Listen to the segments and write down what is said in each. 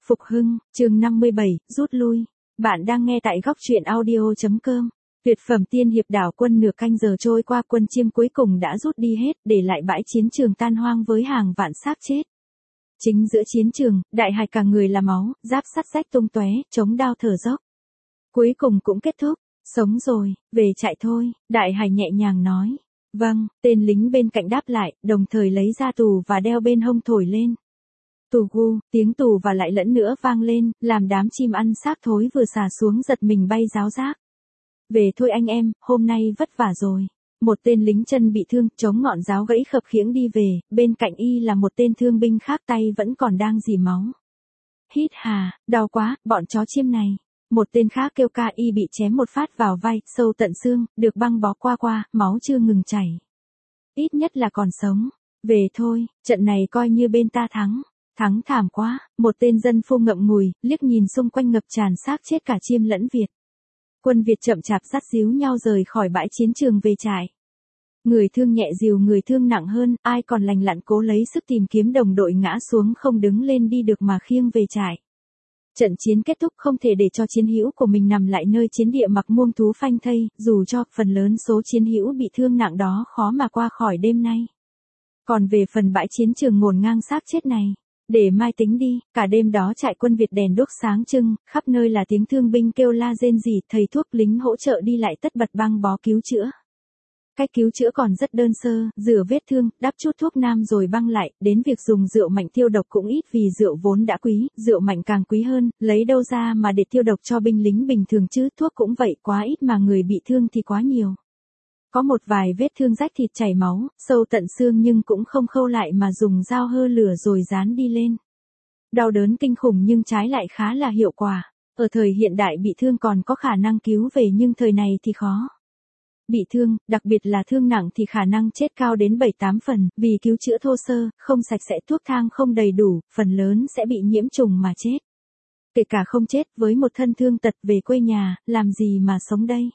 Phục hưng, chương 57, rút lui. Bạn đang nghe tại góc truyện audio.com. Tuyệt phẩm tiên hiệp đảo quân. Nửa canh giờ trôi qua, quân Chiêm cuối cùng đã rút đi hết, để lại bãi chiến trường tan hoang với hàng vạn xác chết. Chính giữa chiến trường, Đại Hải cả người là máu, giáp sắt rách tung tóe, chống đao thở dốc. Cuối cùng cũng kết thúc. Sống rồi, về chạy thôi, Đại Hải nhẹ nhàng nói. Vâng, tên lính bên cạnh đáp lại, đồng thời lấy ra tù và đeo bên hông thổi lên. Tù gu, tiếng tù và lại lẫn nữa vang lên, làm đám chim ăn xác thối vừa xà xuống giật mình bay ráo rác. Về thôi anh em, hôm nay vất vả rồi. Một tên lính chân bị thương, chống ngọn giáo gãy khập khiễng đi về, bên cạnh y là một tên thương binh khác tay vẫn còn đang rỉ máu. Hít hà, đau quá, bọn chó chiêm này. Một tên khác kêu ca, y bị chém một phát vào vai, sâu tận xương, được băng bó qua, máu chưa ngừng chảy. Ít nhất là còn sống. Về thôi, trận này coi như bên ta thắng. Thắng thảm quá, một tên dân phu ngậm ngùi, liếc nhìn xung quanh ngập tràn xác chết cả Chiêm lẫn Việt. Quân Việt chậm chạp dắt díu nhau rời khỏi bãi chiến trường về trại. Người thương nhẹ dìu người thương nặng hơn, ai còn lành lặn cố lấy sức tìm kiếm đồng đội ngã xuống không đứng lên đi được mà khiêng về trại. Trận chiến kết thúc, không thể để cho chiến hữu của mình nằm lại nơi chiến địa mặc muông thú phanh thây, dù cho phần lớn số chiến hữu bị thương nặng đó khó mà qua khỏi đêm nay. Còn về phần bãi chiến trường ngổn ngang xác chết này, để mai tính đi. Cả đêm đó trại Quân Việt đèn đuốc sáng trưng, khắp nơi là tiếng thương binh kêu la rên rỉ, thầy thuốc lính hỗ trợ đi lại tất bật băng bó cứu chữa. Cách cứu chữa còn rất đơn sơ, rửa vết thương, đắp chút thuốc nam rồi băng lại, đến việc dùng rượu mạnh tiêu độc cũng ít vì rượu vốn đã quý, rượu mạnh càng quý hơn, lấy đâu ra mà để tiêu độc cho binh lính bình thường chứ, thuốc cũng vậy, quá ít mà người bị thương thì quá nhiều. Có một vài vết thương rách thịt chảy máu, sâu tận xương nhưng cũng không khâu lại mà dùng dao hơ lửa rồi dán đi lên. Đau đớn kinh khủng nhưng trái lại khá là hiệu quả. Ở thời hiện đại bị thương còn có khả năng cứu về nhưng thời này thì khó. Bị thương, đặc biệt là thương nặng thì khả năng chết cao đến 7-8 phần, vì cứu chữa thô sơ, không sạch sẽ, thuốc thang không đầy đủ, phần lớn sẽ bị nhiễm trùng mà chết. Kể cả không chết, với một thân thương tật về quê nhà, làm gì mà sống đây?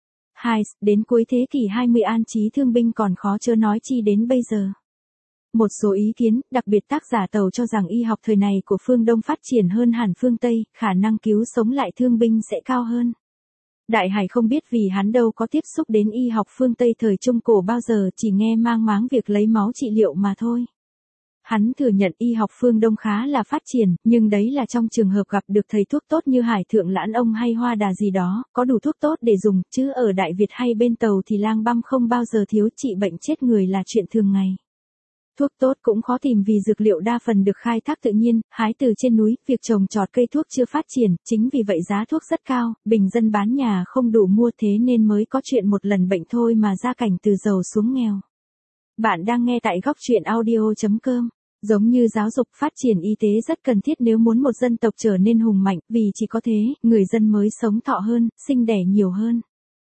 Đến cuối thế kỷ 20 an trí thương binh còn khó chớ nói chi đến bây giờ. Một số ý kiến, đặc biệt tác giả Tàu cho rằng y học thời này của phương Đông phát triển hơn hẳn phương Tây, khả năng cứu sống lại thương binh sẽ cao hơn. Đại Hải không biết vì hắn đâu có tiếp xúc đến y học phương Tây thời Trung Cổ bao giờ, chỉ nghe mang máng việc lấy máu trị liệu mà thôi. Hắn thừa nhận y học phương Đông khá là phát triển, nhưng đấy là trong trường hợp gặp được thầy thuốc tốt như Hải Thượng Lãn Ông hay Hoa Đà gì đó, có đủ thuốc tốt để dùng, chứ ở Đại Việt hay bên Tàu thì lang băm không bao giờ thiếu, trị bệnh chết người là chuyện thường ngày. Thuốc tốt cũng khó tìm vì dược liệu đa phần được khai thác tự nhiên, hái từ trên núi, việc trồng trọt cây thuốc chưa phát triển, chính vì vậy giá thuốc rất cao, bình dân bán nhà không đủ mua, thế nên mới có chuyện một lần bệnh thôi mà gia cảnh từ giàu xuống nghèo. Bạn đang nghe tại góc truyện audio.com. Giống như giáo dục, phát triển y tế rất cần thiết nếu muốn một dân tộc trở nên hùng mạnh, vì chỉ có thế, người dân mới sống thọ hơn, sinh đẻ nhiều hơn.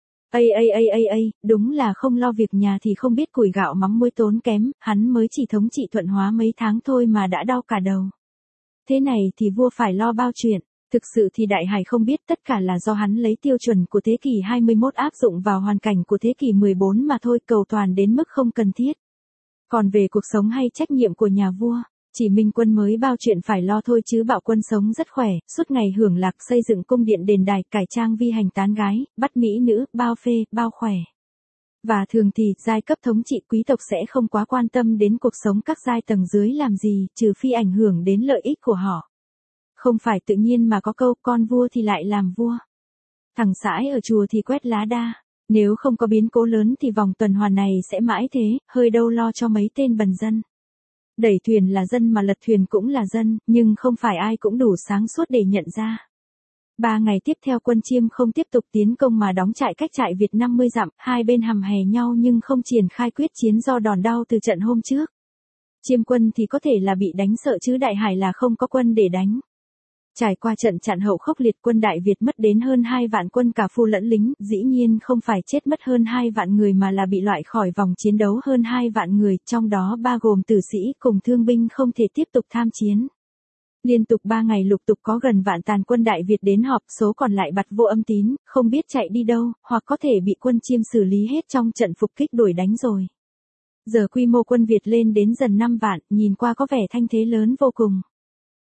Đúng là không lo việc nhà thì không biết củi gạo mắm muối tốn kém, hắn mới chỉ thống trị Thuận Hóa mấy tháng thôi mà đã đau cả đầu. Thế này thì vua phải lo bao chuyện. Thực sự thì Đại Hải không biết, tất cả là do hắn lấy tiêu chuẩn của thế kỷ 21 áp dụng vào hoàn cảnh của thế kỷ 14 mà thôi, cầu toàn đến mức không cần thiết. Còn về cuộc sống hay trách nhiệm của nhà vua, chỉ Minh Quân mới bao chuyện phải lo thôi chứ Bạo Quân sống rất khỏe, suốt ngày hưởng lạc, xây dựng cung điện đền đài, cải trang vi hành tán gái, bắt mỹ nữ, bao phê, bao khỏe. Và thường thì, giai cấp thống trị quý tộc sẽ không quá quan tâm đến cuộc sống các giai tầng dưới làm gì, trừ phi ảnh hưởng đến lợi ích của họ. Không phải tự nhiên mà có câu, con vua thì lại làm vua. Thằng sãi ở chùa thì quét lá đa. Nếu không có biến cố lớn thì vòng tuần hoàn này sẽ mãi thế, hơi đâu lo cho mấy tên bần dân. Đẩy thuyền là dân mà lật thuyền cũng là dân, nhưng không phải ai cũng đủ sáng suốt để nhận ra. 3 ngày tiếp theo quân Chiêm không tiếp tục tiến công mà đóng trại cách trại Việt 50 dặm, hai bên hằm hè nhau nhưng không triển khai quyết chiến do đòn đau từ trận hôm trước. Chiêm quân thì có thể là bị đánh sợ chứ Đại Hải là không có quân để đánh. Trải qua trận chặn hậu khốc liệt, quân Đại Việt mất đến hơn 2 vạn quân cả phu lẫn lính, dĩ nhiên không phải chết mất hơn 2 vạn người mà là bị loại khỏi vòng chiến đấu hơn 2 vạn người, trong đó bao gồm tử sĩ cùng thương binh không thể tiếp tục tham chiến. Liên tục 3 ngày lục tục có gần vạn tàn quân Đại Việt đến họp, số còn lại bặt vô âm tín, không biết chạy đi đâu, hoặc có thể bị quân Chiêm xử lý hết trong trận phục kích đuổi đánh rồi. Giờ quy mô quân Việt lên đến dần 5 vạn, nhìn qua có vẻ thanh thế lớn vô cùng.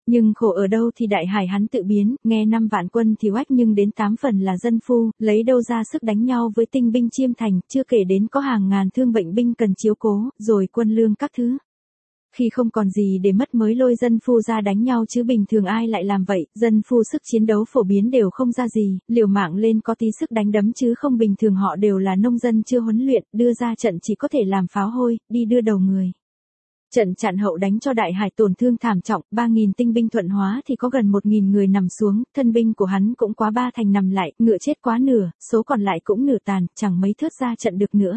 Nhưng khổ ở đâu thì Đại Hải hắn tự biến, nghe 5 vạn quân thì oách nhưng đến 8 phần là dân phu, lấy đâu ra sức đánh nhau với tinh binh Chiêm Thành, chưa kể đến có hàng ngàn thương bệnh binh cần chiếu cố, rồi quân lương các thứ. Khi không còn gì để mất mới lôi dân phu ra đánh nhau chứ bình thường ai lại làm vậy, dân phu sức chiến đấu phổ biến đều không ra gì, liều mạng lên có tí sức đánh đấm chứ không bình thường họ đều là nông dân chưa huấn luyện, đưa ra trận chỉ có thể làm pháo hôi, đi đưa đầu người. Trận Chạn Hậu đánh cho Đại Hải tổn thương thảm trọng, 3.000 tinh binh thuận hóa thì có gần 1.000 người nằm xuống, thân binh của hắn cũng quá 3 thành nằm lại, ngựa chết quá nửa, số còn lại cũng nửa tàn, chẳng mấy thớt ra trận được nữa.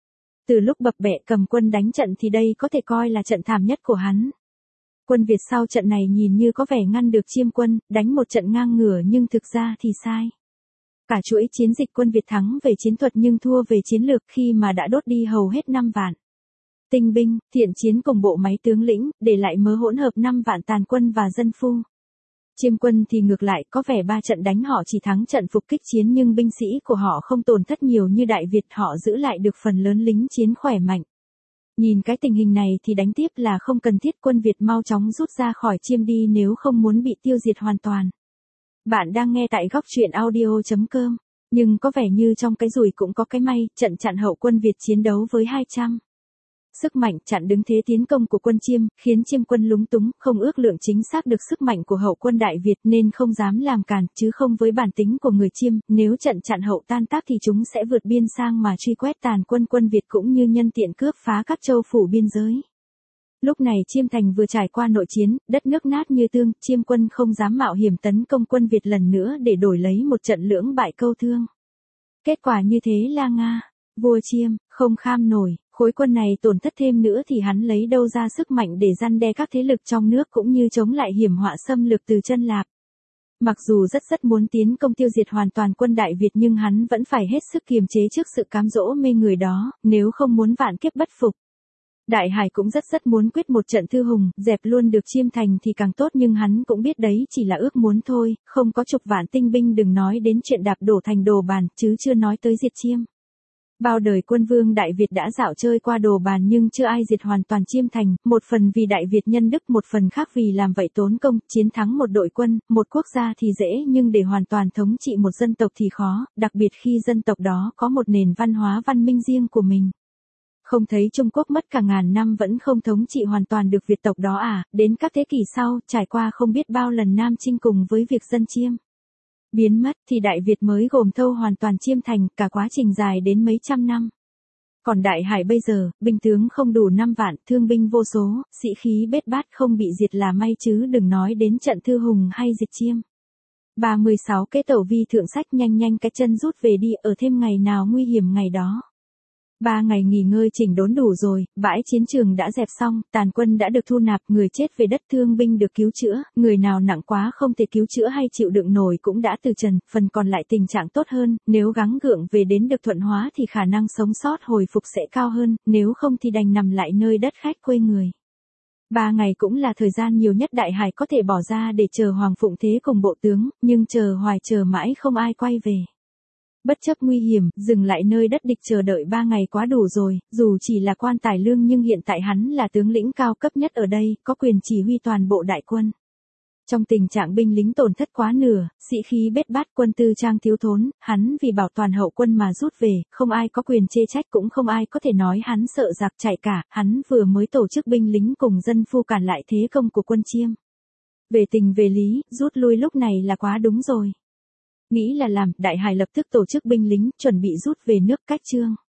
Từ lúc bập bẹ cầm quân đánh trận thì đây có thể coi là trận thảm nhất của hắn. Quân Việt sau trận này nhìn như có vẻ ngăn được Chiêm quân, đánh một trận ngang ngửa nhưng thực ra thì sai. Cả chuỗi chiến dịch quân Việt thắng về chiến thuật nhưng thua về chiến lược khi mà đã đốt đi hầu hết 5 vạn tinh binh, thiện chiến cùng bộ máy tướng lĩnh, để lại mớ hỗn hợp 5 vạn tàn quân và dân phu. Chiêm quân thì ngược lại, có vẻ 3 trận đánh họ chỉ thắng trận phục kích chiến nhưng binh sĩ của họ không tổn thất nhiều như Đại Việt, họ giữ lại được phần lớn lính chiến khỏe mạnh. Nhìn cái tình hình này thì đánh tiếp là không cần thiết, quân Việt mau chóng rút ra khỏi Chiêm đi nếu không muốn bị tiêu diệt hoàn toàn. Bạn đang nghe tại góc truyện audio.com, nhưng có vẻ như trong cái rủi cũng có cái may, trận Chạn Hậu quân Việt chiến đấu với 200. Sức mạnh chặn đứng thế tiến công của quân Chiêm, khiến Chiêm quân lúng túng, không ước lượng chính xác được sức mạnh của hậu quân Đại Việt nên không dám làm cản, chứ không với bản tính của người Chiêm, nếu trận Chạn Hậu tan tác thì chúng sẽ vượt biên sang mà truy quét tàn quân Việt cũng như nhân tiện cướp phá các châu phủ biên giới. Lúc này Chiêm Thành vừa trải qua nội chiến, đất nước nát như tương, Chiêm quân không dám mạo hiểm tấn công quân Việt lần nữa để đổi lấy một trận lưỡng bại câu thương. Kết quả như thế là Nga, vua Chiêm, không kham nổi. Khối quân này tổn thất thêm nữa thì hắn lấy đâu ra sức mạnh để răn đe các thế lực trong nước cũng như chống lại hiểm họa xâm lược từ Chân Lạp. Mặc dù rất muốn tiến công tiêu diệt hoàn toàn quân Đại Việt nhưng hắn vẫn phải hết sức kiềm chế trước sự cám dỗ mê người đó, nếu không muốn vạn kiếp bất phục. Đại Hải cũng rất muốn quyết một trận thư hùng, dẹp luôn được Chiêm Thành thì càng tốt nhưng hắn cũng biết đấy chỉ là ước muốn thôi, không có chục vạn tinh binh đừng nói đến chuyện đạp đổ thành Đồ Bàn, chứ chưa nói tới diệt Chiêm. Bao đời quân vương Đại Việt đã dạo chơi qua Đồ Bàn nhưng chưa ai diệt hoàn toàn Chiêm Thành, một phần vì Đại Việt nhân đức, một phần khác vì làm vậy tốn công, chiến thắng một đội quân, một quốc gia thì dễ nhưng để hoàn toàn thống trị một dân tộc thì khó, đặc biệt khi dân tộc đó có một nền văn hóa văn minh riêng của mình. Không thấy Trung Quốc mất cả ngàn năm vẫn không thống trị hoàn toàn được Việt tộc đó à, đến các thế kỷ sau, trải qua không biết bao lần Nam chinh cùng với việc dân Chiêm biến mất thì Đại Việt mới gồm thâu hoàn toàn Chiêm Thành, cả quá trình dài đến mấy trăm năm. Còn Đại Hải bây giờ, binh tướng không đủ 5 vạn, thương binh vô số, sĩ khí bết bát không bị diệt là may chứ đừng nói đến trận thư hùng hay diệt Chiêm. 36 Kế Tẩu Vi thượng sách nhanh cái chân rút về đi, ở thêm ngày nào nguy hiểm ngày đó. 3 ngày nghỉ ngơi chỉnh đốn đủ rồi, bãi chiến trường đã dẹp xong, tàn quân đã được thu nạp, người chết về đất, thương binh được cứu chữa, người nào nặng quá không thể cứu chữa hay chịu đựng nổi cũng đã từ trần, phần còn lại tình trạng tốt hơn, nếu gắng gượng về đến được Thuận Hóa thì khả năng sống sót hồi phục sẽ cao hơn, nếu không thì đành nằm lại nơi đất khách quê người. 3 ngày cũng là thời gian nhiều nhất Đại Hải có thể bỏ ra để chờ Hoàng Phụng Thế cùng bộ tướng, nhưng chờ hoài chờ mãi không ai quay về. Bất chấp nguy hiểm, dừng lại nơi đất địch chờ đợi 3 ngày quá đủ rồi, dù chỉ là quan tài lương nhưng hiện tại hắn là tướng lĩnh cao cấp nhất ở đây, có quyền chỉ huy toàn bộ đại quân. Trong tình trạng binh lính tổn thất quá nửa, sĩ khí bết bát, quân tư trang thiếu thốn, hắn vì bảo toàn hậu quân mà rút về, không ai có quyền chê trách cũng không ai có thể nói hắn sợ giặc chạy cả, hắn vừa mới tổ chức binh lính cùng dân phu cản lại thế công của quân Chiêm. Về tình về lý, rút lui lúc này là quá đúng rồi. Nghĩ là làm, Đại Hải lập tức tổ chức binh lính, chuẩn bị rút về nước Cách Chương.